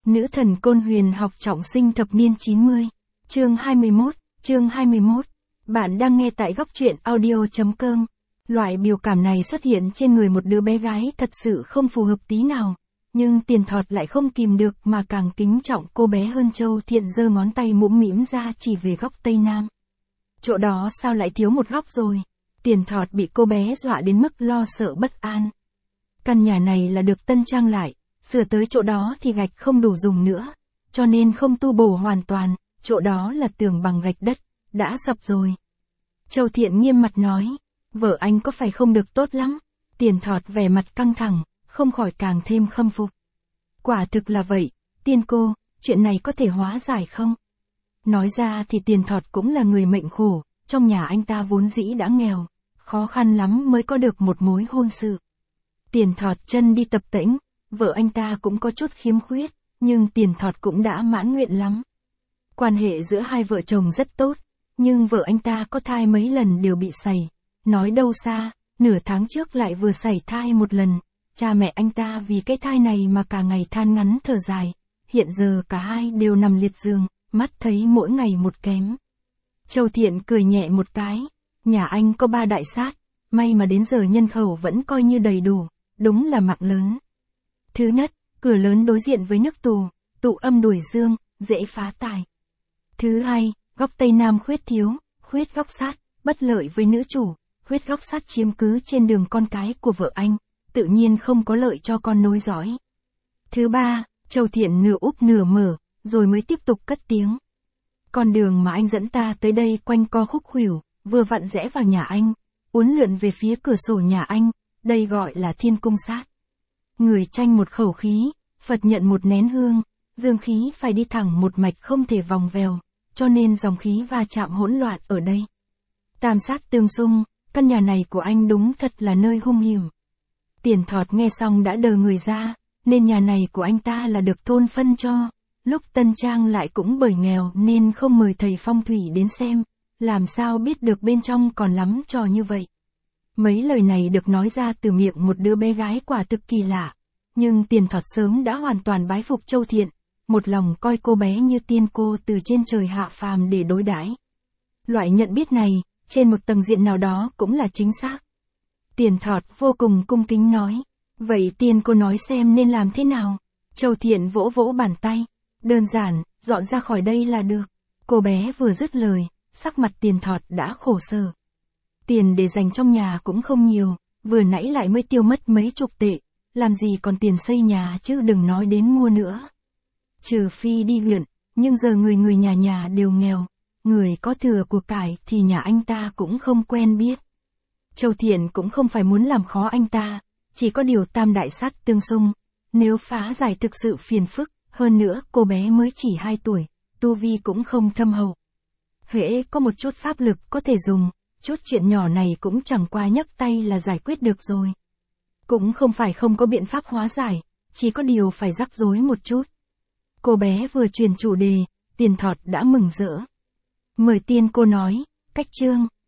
Nữ thần Côn Huyền học trọng sinh thập niên 90. Chương 21. Bạn đang nghe tại góc truyện audio.com. Loại biểu cảm này xuất hiện trên người một đứa bé gái thật sự không phù hợp tí nào. Nhưng Tiền Thọt lại không kìm được mà càng kính trọng cô bé hơn. Châu Thiện giơ ngón tay mũm mĩm ra chỉ về góc Tây Nam. Chỗ đó sao lại thiếu một góc rồi? Tiền Thọt bị cô bé dọa đến mức lo sợ bất an. Căn nhà này là được tân trang lại, sửa tới chỗ đó thì gạch không đủ dùng nữa, cho nên không tu bổ hoàn toàn, chỗ đó là tường bằng gạch đất, đã sập rồi. Châu Thiện nghiêm mặt nói, vợ anh có phải không được tốt lắm? Tiền Thọt vẻ mặt căng thẳng, không khỏi càng thêm khâm phục. Quả thực là vậy, tiên cô, chuyện này có thể hóa giải không? Nói ra thì Tiền Thọt cũng là người mệnh khổ, trong nhà anh ta vốn dĩ đã nghèo, khó khăn lắm mới có được một mối hôn sự. Tiền Thọt chân đi tập tễnh, vợ anh ta cũng có chút khiếm khuyết, nhưng Tiền Thọt cũng đã mãn nguyện lắm. Quan hệ giữa hai vợ chồng rất tốt, nhưng vợ anh ta có thai mấy lần đều bị sẩy. Nói đâu xa, nửa tháng trước lại vừa sẩy thai một lần, cha mẹ anh ta vì cái thai này mà cả ngày than ngắn thở dài, hiện giờ cả hai đều nằm liệt giường, mắt thấy mỗi ngày một kém. Châu Thiện cười nhẹ một cái, nhà anh có 3 đại sát, may mà đến giờ nhân khẩu vẫn coi như đầy đủ, đúng là mạng lớn. Thứ nhất, cửa lớn đối diện với nước tù, tụ âm đuổi dương, dễ phá tài. Thứ hai, góc Tây Nam khuyết thiếu, khuyết góc sát, bất lợi với nữ chủ, khuyết góc sát chiếm cứ trên đường con cái của vợ anh, tự nhiên không có lợi cho con nối dõi. Thứ ba, Châu Thiện nửa úp nửa mở, rồi mới tiếp tục cất tiếng. Con đường mà anh dẫn ta tới đây quanh co khúc khuỷu, vừa vặn rẽ vào nhà anh, uốn lượn về phía cửa sổ nhà anh, đây gọi là thiên cung sát. Người tranh một khẩu khí, Phật nhận một nén hương, dương khí phải đi thẳng một mạch không thể vòng vèo, cho nên dòng khí va chạm hỗn loạn ở đây. Tam sát tương xung, căn nhà này của anh đúng thật là nơi hung hiểm. Tiền Thọt nghe xong đã đờ người ra, nên nhà này của anh ta là được thôn phân cho, lúc tân trang lại cũng bởi nghèo nên không mời thầy phong thủy đến xem, làm sao biết được bên trong còn lắm trò như vậy. Mấy lời này được nói ra từ miệng một đứa bé gái quả thực kỳ lạ, nhưng Tiền Thọt sớm đã hoàn toàn bái phục Châu Thiện, một lòng coi cô bé như tiên cô từ trên trời hạ phàm để đối đãi. Loại nhận biết này, trên một tầng diện nào đó cũng là chính xác. Tiền Thọt vô cùng cung kính nói, vậy tiên cô nói xem nên làm thế nào? Châu Thiện vỗ vỗ bàn tay, đơn giản, dọn ra khỏi đây là được. Cô bé vừa dứt lời, sắc mặt Tiền Thọt đã khổ sở. Tiền để dành trong nhà cũng không nhiều, vừa nãy lại mới tiêu mất mấy chục tệ, làm gì còn tiền xây nhà chứ đừng nói đến mua nữa. Trừ phi đi huyện, nhưng giờ người nhà nhà đều nghèo, người có thừa của cải thì nhà anh ta cũng không quen biết. Châu Thiện cũng không phải muốn làm khó anh ta, chỉ có điều tam đại sát tương xung, nếu phá giải thực sự phiền phức, hơn nữa cô bé mới chỉ 2 tuổi, tu vi cũng không thâm hậu. Hễ có một chút pháp lực có thể dùng, chút chuyện nhỏ này cũng chẳng qua nhấc tay là giải quyết được rồi. Cũng không phải không có biện pháp hóa giải, chỉ có điều phải rắc rối một chút. Cô bé vừa truyền chủ đề, Tiền Thọt đã mừng rỡ. Mời tiên cô nói, cách chương.